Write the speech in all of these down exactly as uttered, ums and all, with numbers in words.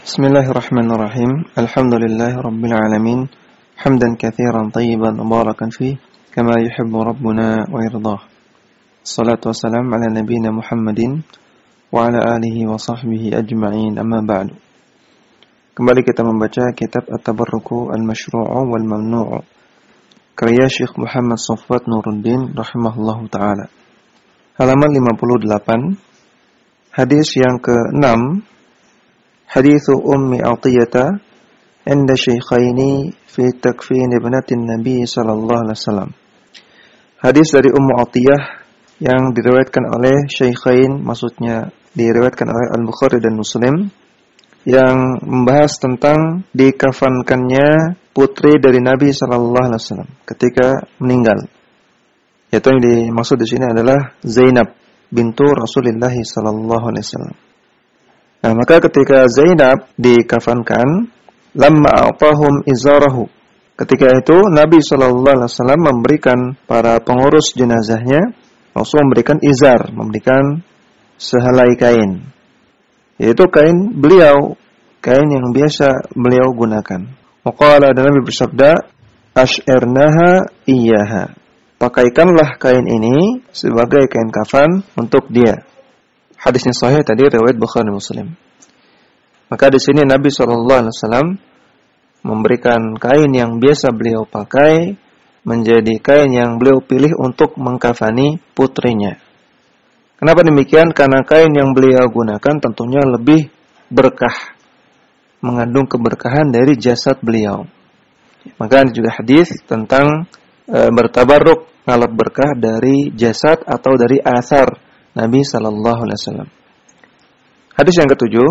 Bismillahirrahmanirrahim. Alhamdulillahirabbil alamin. Hamdan katsiran tayyiban mubarakan fih, kama yuhibbu rabbuna wa yardah. Shalatu wassalamu ala nabiyyina Muhammadin wa ala alihi wa sahbihi ajma'in. Amma ba'du. Kembali kita membaca kitab At-Tabarruku Al-Mashru'u wal Mamnu'u karya Syekh Muhammad Shafwat Nuruddin rahimahullahu taala. Halaman lima puluh delapan. Hadis yang keenam, hadits Ummi Atiyah inda syaikhaini fi takfin ibnatin Nabi sallallahu alaihi wasallam. Hadis dari Ummu Atiyah yang diriwayatkan oleh syaikhain, maksudnya diriwayatkan oleh Al-Bukhari dan Muslim, yang membahas tentang dikafankannya putri dari Nabi sallallahu alaihi wasallam ketika meninggal. Yaitu yang dimaksud di sini adalah Zainab bintu Rasulullah sallallahu alaihi wasallam. Nah, maka ketika Zainab dikafankan, lamma a'tahum izarahu. Ketika itu Nabi sallallahu alaihi wasallam memberikan para pengurus jenazahnya langsung memberikan izar, memberikan sehelai kain. Yaitu kain beliau, kain yang biasa beliau gunakan. Waqala, dan Nabi bersabda, "Ash'irnaha iyyaha." Pakaikanlah kain ini sebagai kain kafan untuk dia. Hadisnya sahih tadi, riwayat Bukhari Muslim. Maka di sini Nabi sallallahu alaihi wasallam memberikan kain yang biasa beliau pakai menjadi kain yang beliau pilih untuk mengkafani putrinya. Kenapa demikian? Karena kain yang beliau gunakan tentunya lebih berkah, mengandung keberkahan dari jasad beliau. Maka ini juga hadis tentang e, bertabarruk, ngalap berkah dari jasad atau dari asar Nabi sallallahu alaihi wasallam. Hadis yang ketujuh,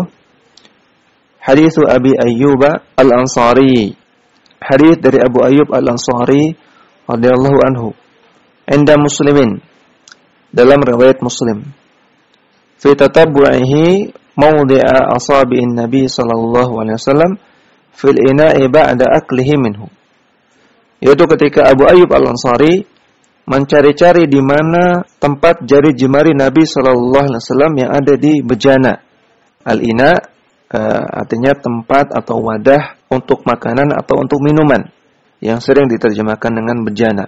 hadits Abi Ayyub Al-Ansari. Hadis dari Abu Ayyub Al-Ansari radhiyallahu anhu. Inda Muslimin, dalam riwayat Muslim. Fi tatabbu'ihi mawdi'a asabi'in Nabi sallallahu alaihi wasallam fil ina'i ba'da aklihi minhu. Yaitu ketika Abu Ayyub Al-Ansari mencari-cari di mana tempat jari jemari Nabi sallallahu alaihi wasallam yang ada di bejana. Al-ina uh, artinya tempat atau wadah untuk makanan atau untuk minuman, yang sering diterjemahkan dengan bejana.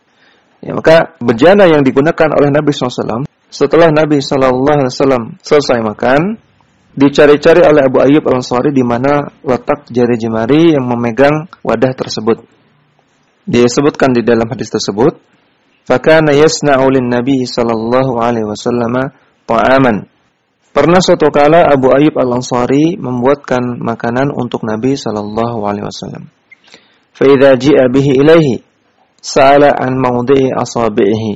Ya, maka bejana yang digunakan oleh Nabi sallallahu alaihi wasallam setelah Nabi sallallahu alaihi wasallam selesai makan, dicari-cari oleh Abu Ayyub Al-Ansari di mana letak jari jemari yang memegang wadah tersebut. Disebutkan di dalam hadis tersebut, fakana yasna'u lin-nabi sallallahu alaihi wasallam ta'aman. Pernah suatu kala Abu Ayyub Al-Ansari membuatkan makanan untuk Nabi sallallahu alaihi wasallam. Fa idza ji'a bihi ilaihi sa'ala an mawdi'i asabi'ihi.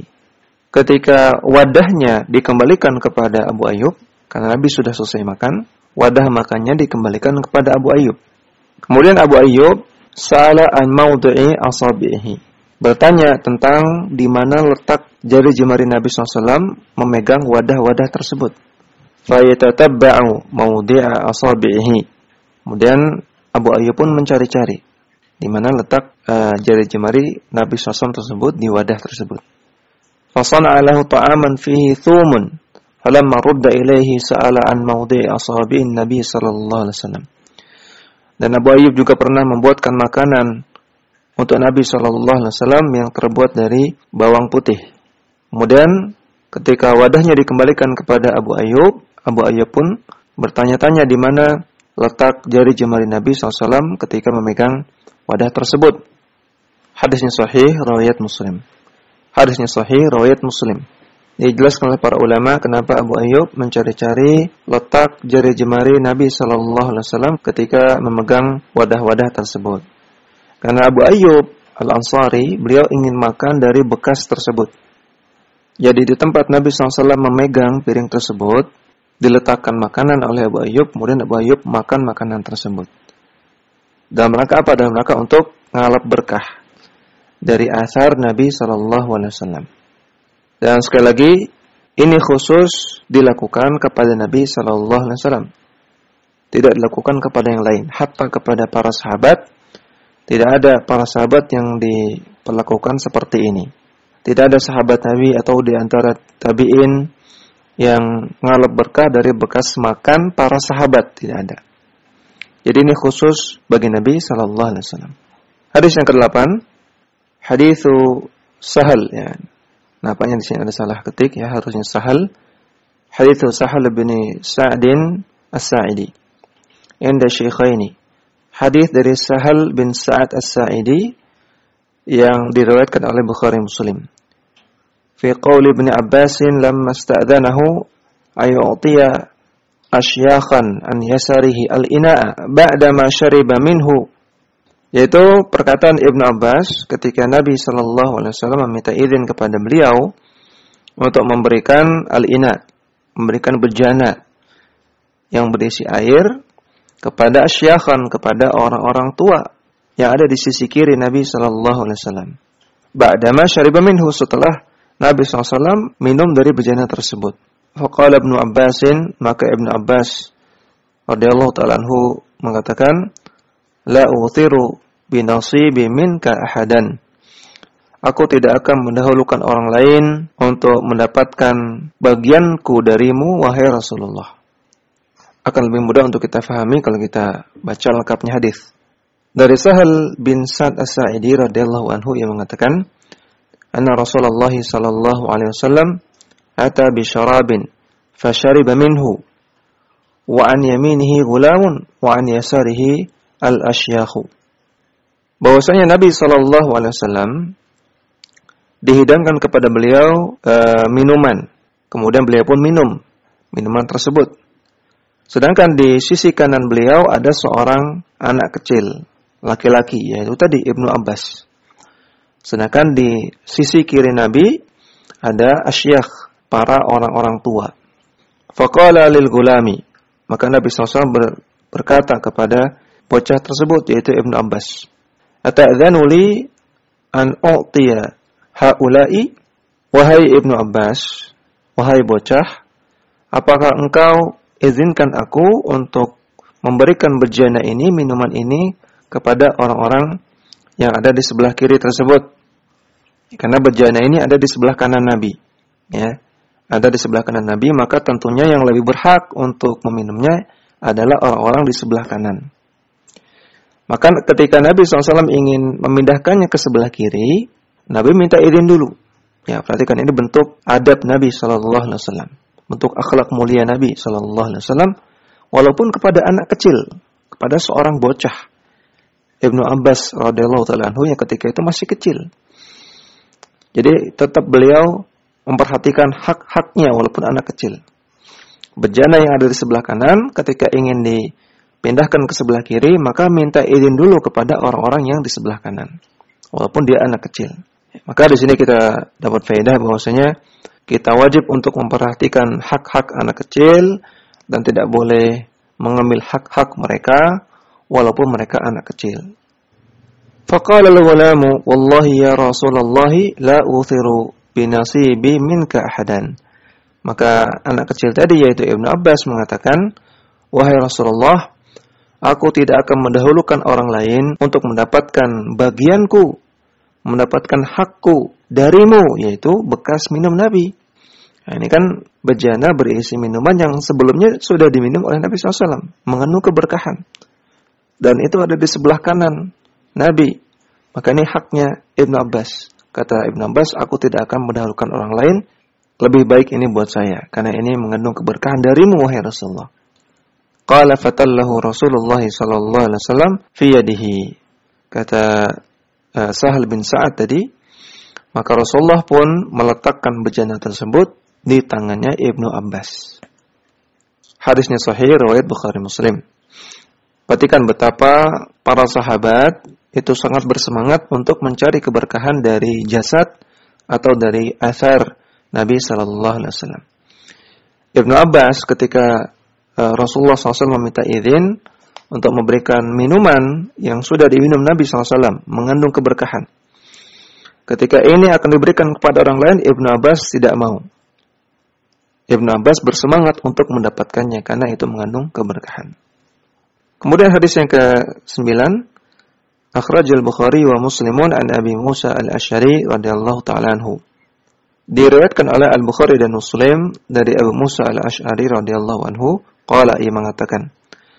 Ketika wadahnya dikembalikan kepada Abu Ayyub, karena Nabi sudah selesai makan, wadah makannya dikembalikan kepada Abu Ayyub. Kemudian Abu Ayyub sa'ala an mawdi'i asabi'ihi, bertanya tentang di mana letak jari jemari Nabi sallallahu alaihi wasallam memegang wadah-wadah tersebut. Fa yatatabba'u mawdi'a asabi'ihi. Kemudian Abu Ayyub pun mencari-cari di mana letak uh, jari jemari Nabi sallallahu alaihi wasallam tersebut di wadah tersebut. Fa sana'a lahu ta'aman fihi thumun. Falamma rudda ilaihi sa'ala an mawdi'i asabi'in Nabi sallallahu alaihi wasallam. Dan Abu Ayyub juga pernah membuatkan makanan untuk Nabi sallallahu alaihi wasallam yang terbuat dari bawang putih. Kemudian ketika wadahnya dikembalikan kepada Abu Ayyub, Abu Ayyub pun bertanya-tanya di mana letak jari jemari Nabi sallallahu alaihi wasallam ketika memegang wadah tersebut. Hadisnya sahih, riwayat Muslim. Hadisnya sahih, riwayat Muslim. Dijelaskan oleh para ulama kenapa Abu Ayyub mencari-cari letak jari jemari Nabi sallallahu alaihi wasallam ketika memegang wadah-wadah tersebut. Karena Abu Ayyub Al-Ansari, beliau ingin makan dari bekas tersebut. Jadi di tempat Nabi sallallahu alaihi wasallam memegang piring tersebut, diletakkan makanan oleh Abu Ayyub, kemudian Abu Ayyub makan makanan tersebut. Dalam rangka apa? Dalam rangka untuk ngalap berkah dari asar Nabi sallallahu alaihi wasallam. Dan sekali lagi, ini khusus dilakukan kepada Nabi sallallahu alaihi wasallam. Tidak dilakukan kepada yang lain, hatta kepada para sahabat. Tidak ada para sahabat yang diperlakukan seperti ini. Tidak ada sahabat Nabi atau di antara tabi'in yang ngalap berkah dari bekas makan para sahabat, tidak ada. Jadi ini khusus bagi Nabi sallallahu alaihi wasallam. Hadis yang kedelapan, haditsu Sahal ya. Nampaknya di sini ada salah ketik ya, harusnya Sahal. Haditsu Sahal bin Sa'din As-Sa'idi. Inda Syaikhaini. Hadis dari Sahal bin Sa'ad As-Sa'idi yang diriwayatkan oleh Bukhari Muslim. Fi qauli Ibnu Abbas lamma ista'dzanahu ayu'tiya asyakhan an yasarihi al-ina'a ba'da ma syariba minhu. Yaitu perkataan Ibnu Abbas ketika Nabi sallallahu alaihi wasallam meminta izin kepada beliau untuk memberikan al-ina, memberikan bejana yang berisi air kepada asyakhan, kepada orang-orang tua yang ada di sisi kiri Nabi sallallahu alaihi wasallam. Ba'da ma syariba minhu, setelah Nabi sallallahu alaihi wasallam minum dari bejana tersebut. Faqala Ibnu Abbasin, maka Ibnu Abbas radhiyallahu ta'ala anhu mengatakan, la uthiru binasibi minka ahadan. Aku tidak akan mendahulukan orang lain untuk mendapatkan bagianku darimu, wahai Rasulullah. Akan lebih mudah untuk kita fahami kalau kita baca lengkapnya hadis. Dari Sahal bin Sa'd As-Sa'idi radhiyallahu anhu yang mengatakan, anna Rasulullah sallallahu alaihi wasallam ata bi syarabin fashariba minhu wa an yaminihi ghulamun wa an yasarihi al-ashyakhu. Bahwasanya Nabi sallallahu alaihi wasallam dihidangkan kepada beliau uh, minuman, kemudian beliau pun minum minuman tersebut. Sedangkan di sisi kanan beliau ada seorang anak kecil laki-laki, yaitu tadi Ibnu Abbas. Sedangkan di sisi kiri Nabi ada asyakh, para orang-orang tua. Faqala lil gulami, maka Nabi sallallahu alaihi wasallam berkata kepada bocah tersebut, yaitu Ibnu Abbas, ata'dzanu li an u'tiya haula'i, wahai Ibnu Abbas, wahai bocah, apakah engkau izinkan aku untuk memberikan bejana ini, minuman ini kepada orang-orang yang ada di sebelah kiri tersebut? Karena bejana ini ada di sebelah kanan Nabi, ya, ada di sebelah kanan Nabi, maka tentunya yang lebih berhak untuk meminumnya adalah orang-orang di sebelah kanan. Maka ketika Nabi shallallahu alaihi wasallam ingin memindahkannya ke sebelah kiri, Nabi minta izin dulu. Ya, perhatikan ini bentuk adab Nabi shallallahu alaihi wasallam, bentuk akhlak mulia Nabi shallallahu alaihi wasallam, walaupun kepada anak kecil, kepada seorang bocah. Ibnu Abbas radhiyallahu ta'ala anhu yang ketika itu masih kecil. Jadi tetap beliau memperhatikan hak-haknya walaupun anak kecil. Bejana yang ada di sebelah kanan ketika ingin dipindahkan ke sebelah kiri, maka minta izin dulu kepada orang-orang yang di sebelah kanan, walaupun dia anak kecil. Maka di sini kita dapat faedah bahwasanya kita wajib untuk memperhatikan hak-hak anak kecil dan tidak boleh mengambil hak-hak mereka walaupun mereka anak kecil. Faqala al-ghulamu wallahi ya Rasulullah la uthiru binasibi minka ahadan. Maka anak kecil tadi yaitu Ibnu Abbas mengatakan, wahai Rasulullah, aku tidak akan mendahulukan orang lain untuk mendapatkan bagianku, mendapatkan hakku darimu, yaitu bekas minum Nabi. Nah, ini kan bejana berisi minuman yang sebelumnya sudah diminum oleh Nabi shallallahu alaihi wasallam, mengandung keberkahan. Dan itu ada di sebelah kanan Nabi. Maka ini haknya Ibnu Abbas. Kata Ibnu Abbas, aku tidak akan mendahulukan orang lain, lebih baik ini buat saya, karena ini mengandung keberkahan darimu, wahai Rasulullah. Qala fatallahu Rasulullah sallallahu alaihi wasallam fi yadihi. Kata uh, Sahal bin Sa'ad tadi, maka Rasulullah pun meletakkan bejana tersebut di tangannya Ibnu Abbas. Hadisnya sahih, riwayat Bukhari Muslim. Perhatikan betapa para sahabat itu sangat bersemangat untuk mencari keberkahan dari jasad atau dari athar Nabi sallallahu alaihi wasallam. Ibnu Abbas ketika uh, Rasulullah shallallahu alaihi wasallam meminta izin untuk memberikan minuman yang sudah diminum Nabi shallallahu alaihi wasallam mengandung keberkahan, ketika ini akan diberikan kepada orang lain, Ibnu Abbas tidak mau. Ibnu Abbas bersemangat untuk mendapatkannya karena itu mengandung keberkahan. Kemudian hadis yang ke-sembilan, akhrajal Bukhari wa Muslimun an Abi Musa al-Asy'ari radhiyallahu ta'ala anhu. Diriwayatkan oleh Al-Bukhari dan Muslim dari Abu Musa al-Asy'ari radhiyallahu anhu, qala, ia mengatakan,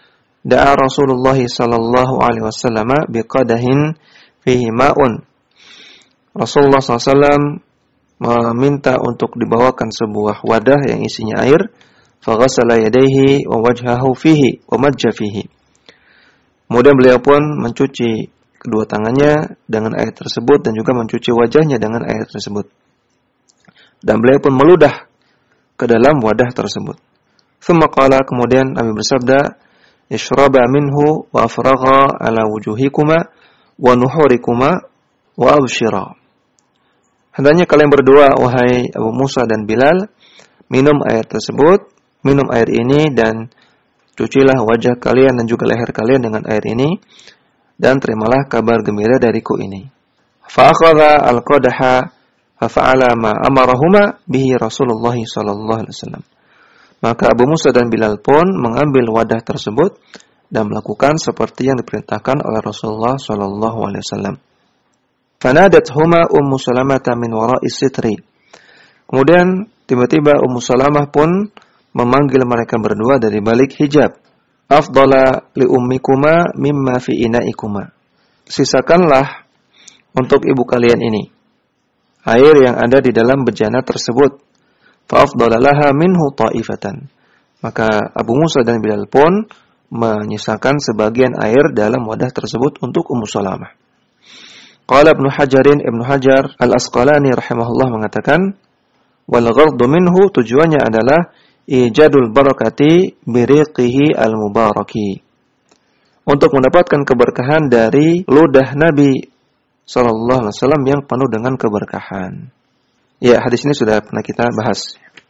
da'a Rasulullah sallallahu alaihi wasallam biqadahin fihi ma'un. Rasulullah sallallahu alaihi wasallam meminta untuk dibawakan sebuah wadah yang isinya air, faghasala yadayhi wa wajhahu fihi wa majja fihi. Kemudian beliau pun mencuci kedua tangannya dengan air tersebut dan juga mencuci wajahnya dengan air tersebut. Dan beliau pun meludah ke dalam wadah tersebut. Tsumma qala, kemudian Nabi bersabda, "Ishraba minhu wa afragha ala wujuhikuma wa nuhurikuma wa abshira." Hendaknya kalian berdua, wahai Abu Musa dan Bilal, minum air tersebut, minum air ini dan cucilah wajah kalian dan juga leher kalian dengan air ini dan terimalah kabar gembira dariku ini. Fa akhadha al-qadaha fa fa'ala ma amarahuma bihi Rasulullah sallallahu alaihi wasallam. Maka Abu Musa dan Bilal pun mengambil wadah tersebut dan melakukan seperti yang diperintahkan oleh Rasulullah sallallahu alaihi wasallam. Fanadathuma Ummu Salamah min wara'i sitri. Kemudian tiba-tiba Ummu Salamah pun memanggil mereka berdua dari balik hijab. Afdala li ummikuma mimma fi inaikuma. Sisakanlah untuk ibu kalian ini air yang ada di dalam bejana tersebut. Fa afdala laha minhu ta'ifatan. Maka Abu Musa dan Bilal pun menyisakan sebagian air dalam wadah tersebut untuk Ummu Salamah. Qala Ibnu Hajarin, Ibnu Hajar Al-Asqalani rahimahullah mengatakan, wal ghardu minhu, tujuannya adalah ijadul barakati biriqihi al-mubaraki. Untuk mendapatkan keberkahan dari ludah Nabi sallallahu alaihi wasallam yang penuh dengan keberkahan. Ya, hadis ini sudah pernah kita bahas.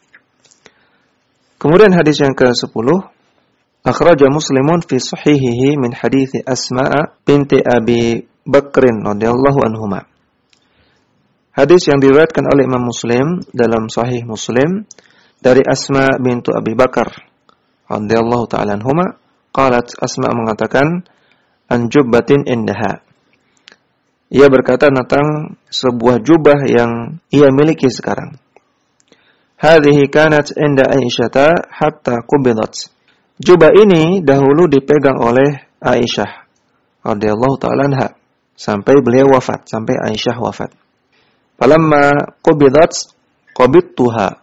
Kemudian hadis yang ke sepuluh, akhraja Muslimun fi sahihihi min hadits Asma binti Abi Bakrin radhiyallahu anhuma. Hadis yang diriwayatkan oleh Imam Muslim dalam Sahih Muslim dari Asma bintu Abi Bakar radhiyallahu ta'ala anhuma, qalat, Asma mengatakan, an jubbatin indaha. Ia berkata tentang sebuah jubah yang ia miliki sekarang. Hadhihi kanat inda Aisyata hatta qubidat. Jubah ini dahulu dipegang oleh Aisyah radhiyallahu ta'ala anha sampai beliau wafat, sampai Aisyah wafat. Falamma qubidat qabidtuha.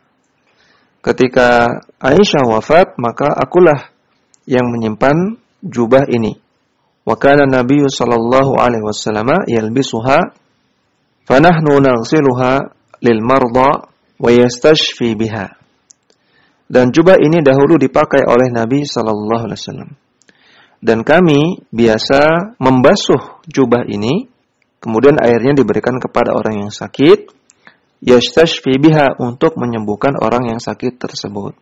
Ketika Aisyah wafat, maka akulah yang menyimpan jubah ini. Wa kana Nabi sallallahu alaihi wasallam yalbisuha fa nahnu naghsiluha lil marda wa yastashfi biha. Dan jubah ini dahulu dipakai oleh Nabi sallallahu alaihi wasallam. Dan kami biasa membasuh jubah ini, kemudian airnya diberikan kepada orang yang sakit, yastashfi biha, untuk menyembuhkan orang yang sakit tersebut.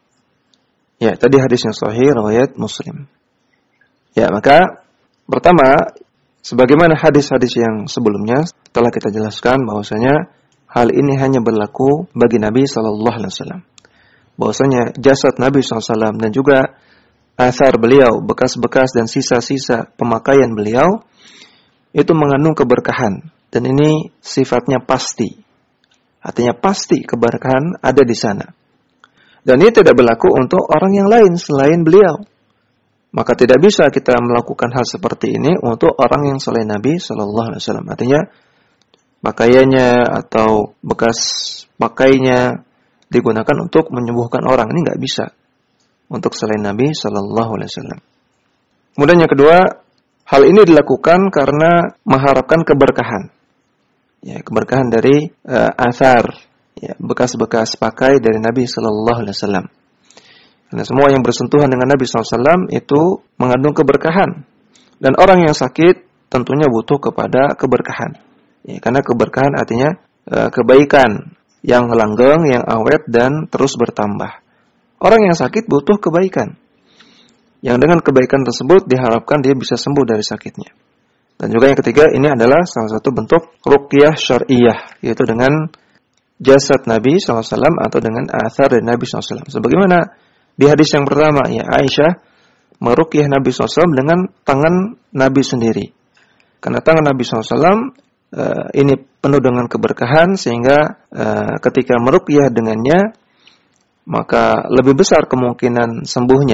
Ya, tadi hadis yang sahih riwayat Muslim. Ya, maka pertama, sebagaimana hadis-hadis yang sebelumnya telah kita jelaskan bahwasanya hal ini hanya berlaku bagi Nabi sallallahu alaihi wasallam. Bahwasanya jasad Nabi sallallahu alaihi wasallam dan juga athar beliau, bekas-bekas dan sisa-sisa pemakaian beliau itu mengandung keberkahan, dan ini sifatnya pasti. Artinya pasti keberkahan ada di sana. Dan ini tidak berlaku untuk orang yang lain selain beliau. Maka tidak bisa kita melakukan hal seperti ini untuk orang yang selain Nabi sallallahu alaihi wasallam. Artinya pakaiannya atau bekas pakainya digunakan untuk menyembuhkan orang, ini enggak bisa untuk selain Nabi sallallahu alaihi wasallam. Kemudian yang kedua, hal ini dilakukan karena mengharapkan keberkahan. Ya, keberkahan dari uh, athar, ya, bekas-bekas pakai dari Nabi sallallahu alaihi wasallam. Karena semua yang bersentuhan dengan Nabi sallallahu alaihi wasallam itu mengandung keberkahan. Dan orang yang sakit tentunya butuh kepada keberkahan. Ya, karena keberkahan artinya uh, kebaikan yang langgeng, yang awet dan terus bertambah. Orang yang sakit butuh kebaikan, yang dengan kebaikan tersebut diharapkan dia bisa sembuh dari sakitnya. Dan juga yang ketiga, ini adalah salah satu bentuk ruqyah syar'iyah, yaitu dengan jasad Nabi sallallahu alaihi wasallam atau dengan athar dari Nabi sallallahu alaihi wasallam. Sebagaimana di hadis yang pertama, ya, Aisyah meruqyah Nabi sallallahu alaihi wasallam dengan tangan Nabi sendiri. Karena tangan Nabi sallallahu alaihi wasallam uh, ini penuh dengan keberkahan, sehingga uh, ketika meruqyah dengannya, maka lebih besar kemungkinan sembuhnya,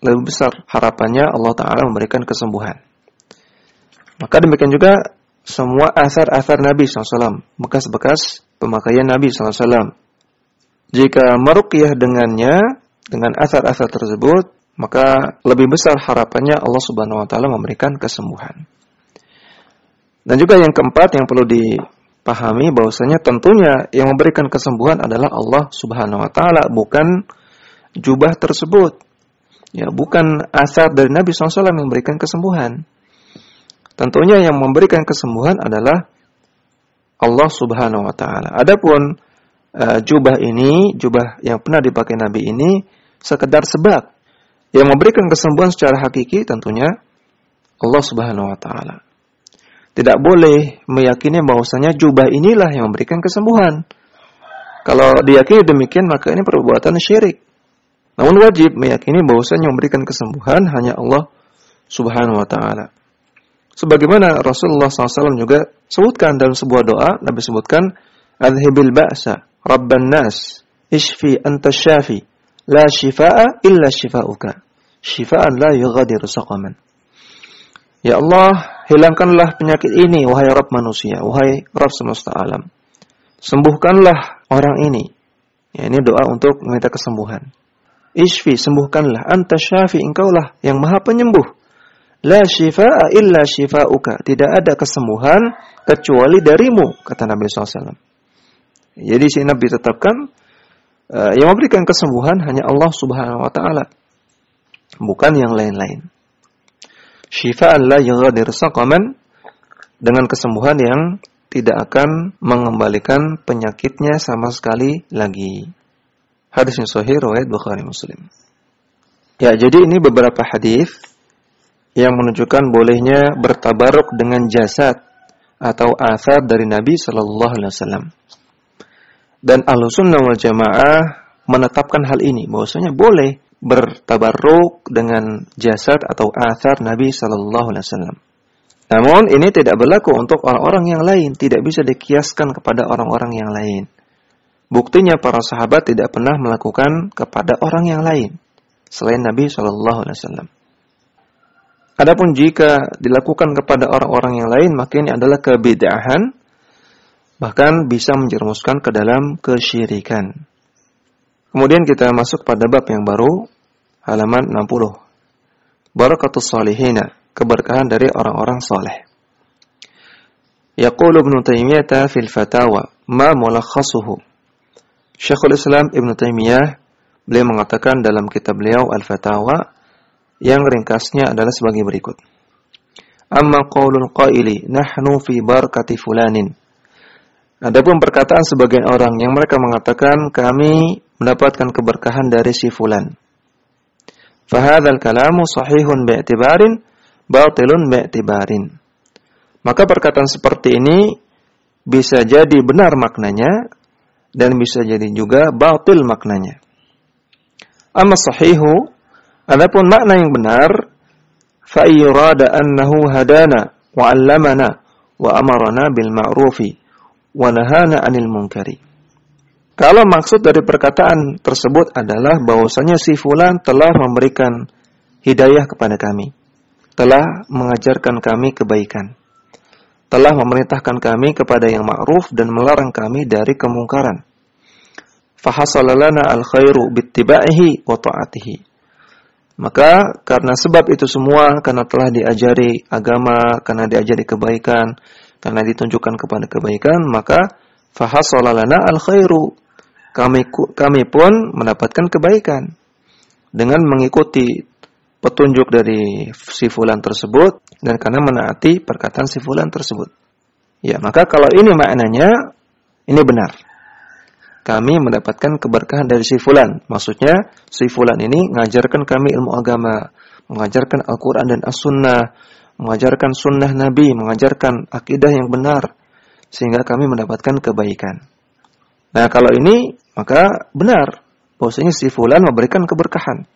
lebih besar harapannya Allah Ta'ala memberikan kesembuhan. Maka demikian juga semua asar-asar Nabi shallallahu alaihi wasallam, bekas-bekas pemakaian Nabi shallallahu alaihi wasallam. Jika meruqyah dengannya, dengan asar-asar tersebut, maka lebih besar harapannya Allah Subhanahu wa Ta'ala memberikan kesembuhan. Dan juga yang keempat yang perlu dipahami bahwasanya tentunya yang memberikan kesembuhan adalah Allah Subhanahu wa Ta'ala, bukan jubah tersebut. Ya, bukan asar dari Nabi shallallahu alaihi wasallam yang memberikan kesembuhan. Tentunya yang memberikan kesembuhan adalah Allah Subhanahu wa Ta'ala. Adapun uh, jubah ini, jubah yang pernah dipakai Nabi ini sekedar sebab. Yang memberikan kesembuhan secara hakiki tentunya Allah Subhanahu wa Ta'ala. Tidak boleh meyakini bahwasanya jubah inilah yang memberikan kesembuhan. Kalau diyakini demikian, maka ini perbuatan syirik. Namun wajib meyakini bahwasanya yang memberikan kesembuhan hanya Allah Subhanahu wa Ta'ala. Sebagaimana Rasulullah shallallahu alaihi wasallam juga sebutkan dalam sebuah doa, Nabi sebutkan, "Adhibil ba'sa, Rabban nas, ishfi anta syafi, la shifaa illa shifauka, shifaan la yughadiru saqaman." Ya Allah, hilangkanlah penyakit ini, wahai Rabb manusia, wahai Rabb semesta alam. Sembuhkanlah orang ini. Ya, ini doa untuk meminta kesembuhan. Ishfi, sembuhkanlah, anta syafi, engkaulah yang maha penyembuh. La shifaa illa shifauka. Tidak ada kesembuhan kecuali darimu, kata Nabi shallallahu alaihi wasallam. Jadi sini Nabi tetapkan uh, yang memberikan kesembuhan hanya Allah Subhanahu wa Ta'ala, bukan yang lain-lain. Shifaan la yughadiru saqaman, dengan kesembuhan yang tidak akan mengembalikan penyakitnya sama sekali lagi. Hadis yang sahih riwayat Bukhari Muslim. Ya, jadi ini beberapa hadis yang menunjukkan bolehnya bertabaruk dengan jasad atau athar dari Nabi sallallahu alaihi wasallam. Dan Ahlussunnah wal Jamaah menetapkan hal ini, bahwasanya boleh bertabaruk dengan jasad atau athar Nabi sallallahu alaihi wasallam. Namun ini tidak berlaku untuk orang-orang yang lain, tidak bisa dikiaskan kepada orang-orang yang lain. Buktinya para sahabat tidak pernah melakukan kepada orang yang lain selain Nabi sallallahu alaihi wasallam. Adapun jika dilakukan kepada orang-orang yang lain, maka ini adalah kebid'ahan, bahkan bisa menjerumuskan ke dalam kesyirikan. Kemudian kita masuk pada bab yang baru, halaman enam puluh. Barakatus salihina, keberkahan dari orang-orang saleh. Yaqulu Ibnu Taimiyah fil Fatawa, ma mulakhasuhu. Syekhul Islam Ibnu Taimiyah beliau mengatakan dalam kitab beliau Al-Fatawa, yang ringkasnya adalah sebagai berikut. Amma qaulul qaili nahnu fi barakati fulanin. Adapun perkataan sebagian orang yang mereka mengatakan kami mendapatkan keberkahan dari si fulan. Fa hadzal kalamu sahihun bi'tibarin, batilun bi'tibarin. Maka perkataan seperti ini bisa jadi benar maknanya dan bisa jadi juga batil maknanya. Amma sahihu, adapun makna yang benar, fa yurada annahu hadana wa 'allamana wa amarna bil ma'rufi wa nahana 'anil munkari. Kalau maksud dari perkataan tersebut adalah bahwasanya si fulan telah memberikan hidayah kepada kami, telah mengajarkan kami kebaikan, telah memerintahkan kami kepada yang ma'ruf dan melarang kami dari kemungkaran. Fa hasala lana al-khairu bittiba'ihi wa ta'atihi. Maka karena sebab itu semua, karena telah diajari agama, karena diajari kebaikan, karena ditunjukkan kepada kebaikan, maka fa hasala lana al-khairu. Kami kami pun mendapatkan kebaikan dengan mengikuti petunjuk dari si fulan tersebut dan karena menaati perkataan si fulan tersebut. Ya, maka kalau ini maknanya, ini benar. Kami mendapatkan keberkahan dari si fulan. Maksudnya, si fulan ini mengajarkan kami ilmu agama, mengajarkan Al-Quran dan As-Sunnah, mengajarkan sunnah Nabi, mengajarkan akidah yang benar, sehingga kami mendapatkan kebaikan. Nah, kalau ini, maka benar bahwasanya si fulan memberikan keberkahan.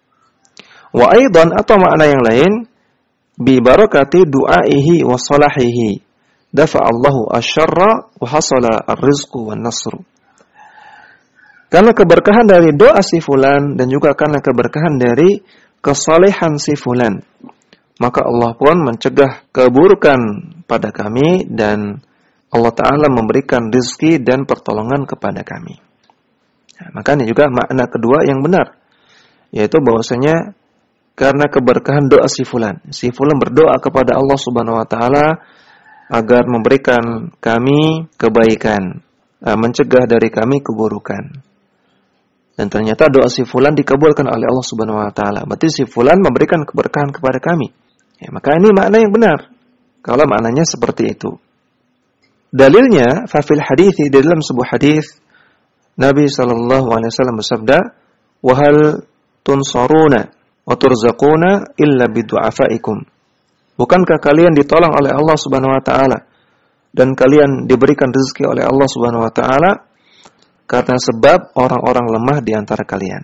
Wa aidan, atau makna yang lain, bi barakati du'aihi wa salahihi dafa'allahu asyarra wa hasala ar-rizqu wan nasru. Karena keberkahan dari doa si fulan dan juga karena keberkahan dari kesalehan si fulan, maka Allah pun mencegah keburukan pada kami dan Allah Ta'ala memberikan rezeki dan pertolongan kepada kami. Nah, makanya juga makna kedua yang benar, yaitu bahwasanya karena keberkahan doa si fulan. Si fulan berdoa kepada Allah Subhanahu wa taala agar memberikan kami kebaikan, mencegah dari kami keburukan. Dan ternyata doa si fulan dikabulkan oleh Allah Subhanahu wa taala. Berarti si fulan memberikan keberkahan kepada kami. Ya, maka ini makna yang benar. Kalau maknanya seperti itu. Dalilnya, fa fil hadits, di dalam sebuah hadis Nabi sallallahu alaihi wasallam bersabda, "Wa hal tunsaruna wa turzaquna illa bidu'afaikum." Bukankah kalian ditolong oleh Allah Subhanahu wa taala dan kalian diberikan rezeki oleh Allah Subhanahu wa taala karena sebab orang-orang lemah di antara kalian.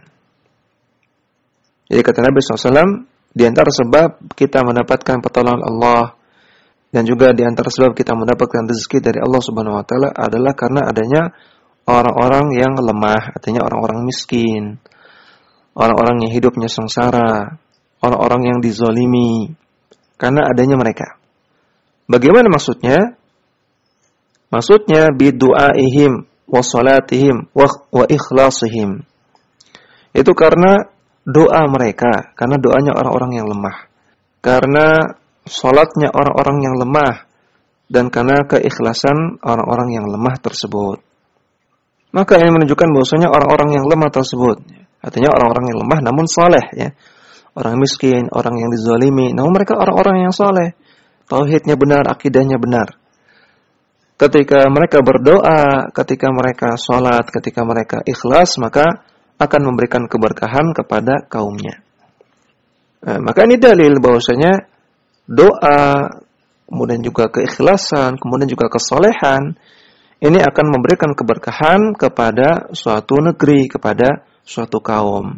Jadi kata Nabi sallallahu alaihi wasallam, di antara sebab kita mendapatkan pertolongan Allah dan juga di antara sebab kita mendapatkan rezeki dari Allah Subhanahu wa taala adalah karena adanya orang-orang yang lemah, artinya orang-orang miskin, orang-orang yang hidupnya sengsara, orang-orang yang dizalimi, karena adanya mereka. Bagaimana maksudnya? Maksudnya bidu'aihim wa salatihim wa, wa ikhlasihim. Itu karena doa mereka, karena doanya orang-orang yang lemah, karena salatnya orang-orang yang lemah, dan karena keikhlasan orang-orang yang lemah tersebut. Maka ini menunjukkan bahwasanya orang-orang yang lemah tersebut, artinya orang-orang yang lemah namun saleh, ya. Orang miskin, orang yang dizalimi, namun mereka orang-orang yang saleh. Tauhidnya benar, akidahnya benar. Ketika mereka berdoa, ketika mereka salat, ketika mereka ikhlas, maka akan memberikan keberkahan kepada kaumnya. Nah, maka ini dalil bahwasanya doa, kemudian juga keikhlasan, kemudian juga kesalehan, ini akan memberikan keberkahan kepada suatu negeri, kepada suatu kaum.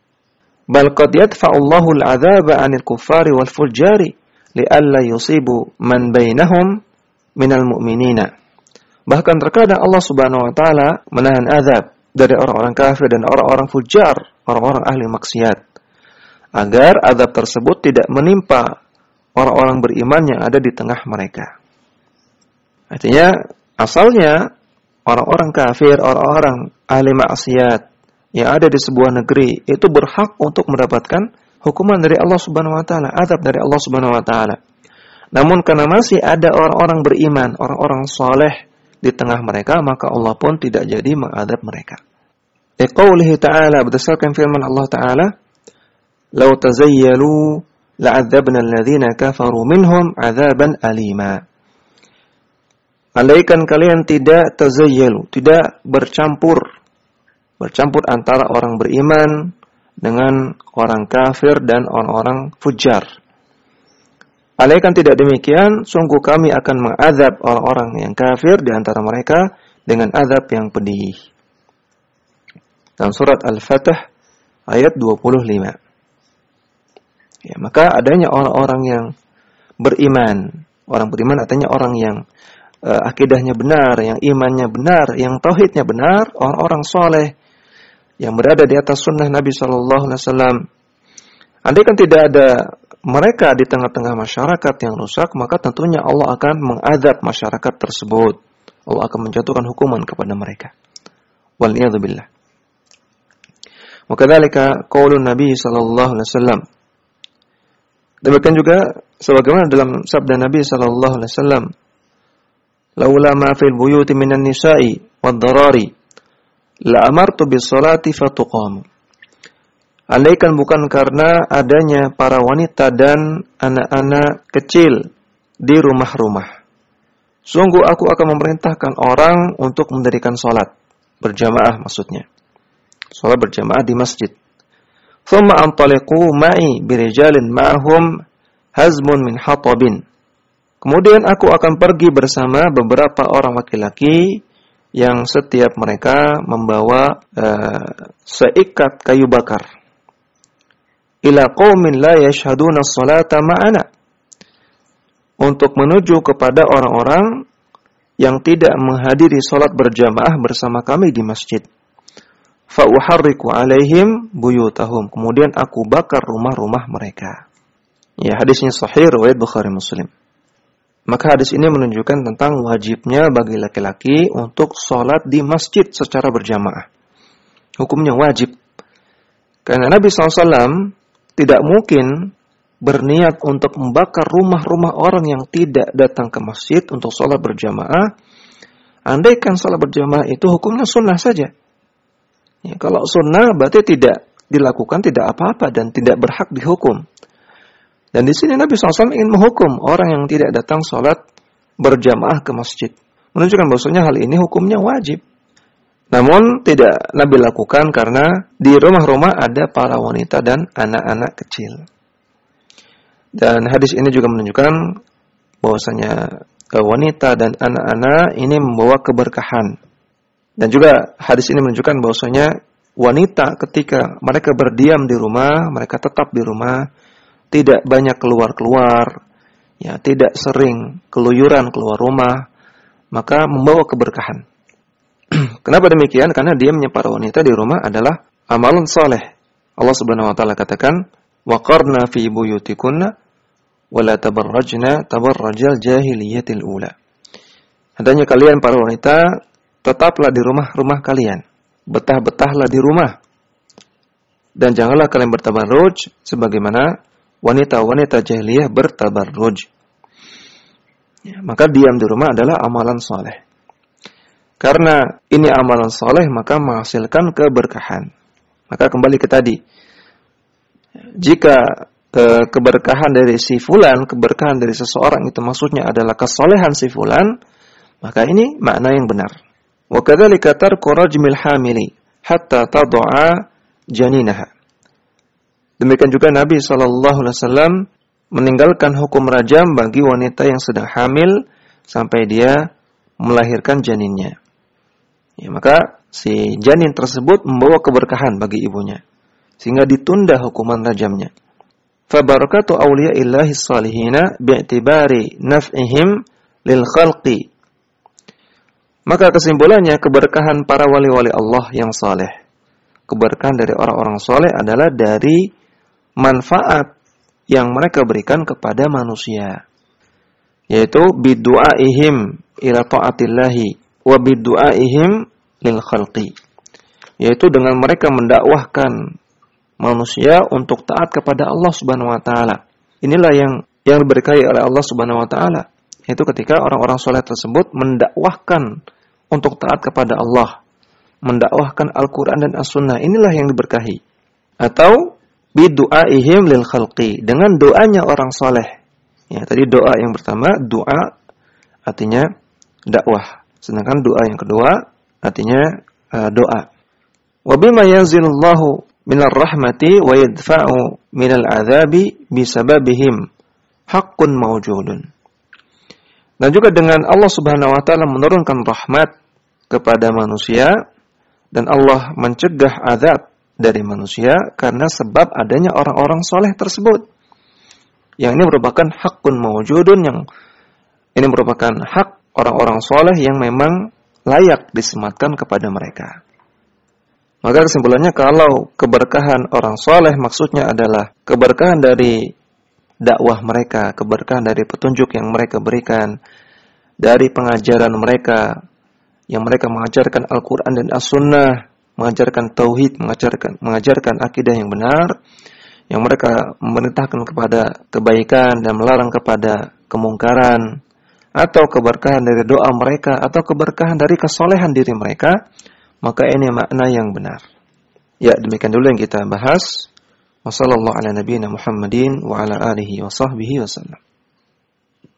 Bal qad yadfa'ullahu al-'adzaba 'anil kuffari wal fujjari li'alla yusibu man bainahum minal mu'minina. Bahkan terkadang Allah Subhanahu wa taala menahan azab dari orang-orang kafir dan orang-orang fujar, orang-orang ahli maksiat, agar azab tersebut tidak menimpa orang-orang beriman yang ada di tengah mereka. Artinya asalnya orang-orang kafir, orang-orang ahli maksiat yang ada di sebuah negeri itu berhak untuk mendapatkan hukuman dari Allah Subhanahu wa taala, azab dari Allah Subhanahu wa taala. Namun karena masih ada orang-orang beriman, orang-orang saleh di tengah mereka, maka Allah pun tidak jadi mengadab mereka. Liqaulihi ta'ala, berdasarkan firman Allah Ta'ala, "Lau tazayyalu la'adzabna alladhina kafaru minhum 'adzaban alima." Andaikan kalian tidak tazayyalu, tidak bercampur, bercampur antara orang beriman dengan orang kafir dan orang-orang fujar. Andaikan tidak demikian, sungguh kami akan mengazab orang-orang yang kafir di antara mereka dengan azab yang pedih. Dalam surat Al-Fatih ayat dua puluh lima. Ya, maka adanya orang-orang yang beriman, orang beriman artinya orang yang uh, akidahnya benar, yang imannya benar, yang tauhidnya benar, orang-orang soleh yang berada di atas sunnah Nabi Sallallahu Alaihi Wasallam. Andaikan tidak ada mereka di tengah-tengah masyarakat yang rusak, maka tentunya Allah akan mengazab masyarakat tersebut. Allah akan menjatuhkan hukuman kepada mereka. Wal'iyadzubillah. Wa kadzalika qaulun Nabi sallallahu alaihi wasallam. Demikian juga sebagaimana dalam sabda Nabi sallallahu alaihi wasallam, "Laula ma fil buyuti minan nisa'i wad-darari la amartu bis-salati fatuqam." Andaikan bukan karena adanya para wanita dan anak-anak kecil di rumah-rumah, sungguh aku akan memerintahkan orang untuk mendirikan salat berjamaah, maksudnya salat berjamaah di masjid. Thumma antaliqu ma'i birijalin ma'hum hazmun min hatabin. Kemudian aku akan pergi bersama beberapa orang laki-laki yang setiap mereka membawa uh, seikat kayu bakar. Ila qaumin la yashhaduna as-salata ma'ana, untuk menuju kepada orang-orang yang tidak menghadiri salat berjamaah bersama kami di masjid. fa uharriku alaihim buyutahum. Kemudian aku bakar rumah-rumah mereka. Ya, hadisnya sahih riwayat Bukhari Muslim. Maka hadis ini menunjukkan tentang wajibnya bagi laki-laki untuk sholat di masjid secara berjamaah. Hukumnya wajib. Karena Nabi shallallahu alaihi wasallam tidak mungkin berniat untuk membakar rumah-rumah orang yang tidak datang ke masjid untuk sholat berjamaah. Andaikan sholat berjamaah itu hukumnya sunnah saja. Ya, kalau sunnah berarti tidak dilakukan, tidak apa-apa dan tidak berhak dihukum. Dan di sini Nabi shallallahu alaihi wasallam ingin menghukum orang yang tidak datang sholat berjamaah ke masjid. Menunjukkan bahwasanya hal ini hukumnya wajib. Namun tidak Nabi lakukan karena di rumah-rumah ada para wanita dan anak-anak kecil. Dan hadis ini juga menunjukkan bahwasanya wanita dan anak-anak ini membawa keberkahan. Dan juga hadis ini menunjukkan bahwasanya wanita ketika mereka berdiam di rumah, mereka tetap di rumah, tidak banyak keluar-keluar, ya, tidak sering keluyuran keluar rumah, maka membawa keberkahan. Kenapa demikian? Karena diamnya para wanita di rumah adalah amalan soleh. Allah Subhanahu wa taala katakan, "Waqarna fi buyutikunna wa la tabarrajna tabarrajal jahiliyatil ula." Hendaknya kalian para wanita tetaplah di rumah-rumah kalian. Betah-betahlah di rumah. Dan janganlah kalian bertabarruj sebagaimana wanita-wanita jahiliyah bertabarruj. Ya, maka diam di rumah adalah amalan soleh. Karena ini amalan soleh, maka menghasilkan keberkahan. Maka kembali ke tadi. Jika e, keberkahan dari si fulan, keberkahan dari seseorang itu maksudnya adalah kesolehan si fulan, maka ini makna yang benar. Wa kadzalika tarku rajmil hamili hatta tad'a janinaha. Demikian juga Nabi sallallahu alaihi wasallam meninggalkan hukum rajam bagi wanita yang sedang hamil sampai dia melahirkan janinnya. Ya, maka si janin tersebut membawa keberkahan bagi ibunya, sehingga ditunda hukuman rajamnya. Fa barakatu awliyaillahi salihina bi'tibari naf'ihim lil khalqi. Maka kesimpulannya, keberkahan para wali-wali Allah yang saleh, keberkahan dari orang-orang saleh adalah dari manfaat yang mereka berikan kepada manusia, yaitu bidu'aihim ila ta'atillahi wa bidu'aihim lil khalqi, yaitu dengan mereka mendakwahkan manusia untuk taat kepada Allah Subhanahu wa taala. Inilah yang yang diberkahi oleh Allah Subhanahu wa taala, yaitu ketika orang-orang saleh tersebut mendakwahkan untuk taat kepada Allah, mendakwahkan Al-Qur'an dan As-Sunnah. Inilah yang diberkahi. Atau bidu'aihim lil khalqi, dengan doanya orang saleh. Ya, tadi doa yang pertama, doa artinya dakwah. Sedangkan doa yang kedua artinya uh, doa. Wa bima yanzilullahu minar rahmati wa yadfa'u minal adzabi bisababihim haqqun mawjudun. Dan juga dengan Allah Subhanahu wa taala menurunkan rahmat kepada manusia dan Allah mencegah azab dari manusia karena sebab adanya orang-orang soleh tersebut. Yang ini merupakan haqqun mawjudun, yang ini merupakan hak orang-orang soleh yang memang layak disematkan kepada mereka. Maka kesimpulannya, kalau keberkahan orang soleh maksudnya adalah keberkahan dari dakwah mereka, keberkahan dari petunjuk yang mereka berikan, dari pengajaran mereka, yang mereka mengajarkan Al-Quran dan As-Sunnah, mengajarkan tauhid, mengajarkan mengajarkan akidah yang benar, yang mereka memerintahkan kepada kebaikan dan melarang kepada kemungkaran, atau keberkahan dari doa mereka, atau keberkahan dari kesolehan diri mereka, maka ini makna yang benar. Ya, demikian dulu yang kita bahas. Wassallallahu ala nabiyina Muhammadin wa ala alihi wa sahbihi wasallam.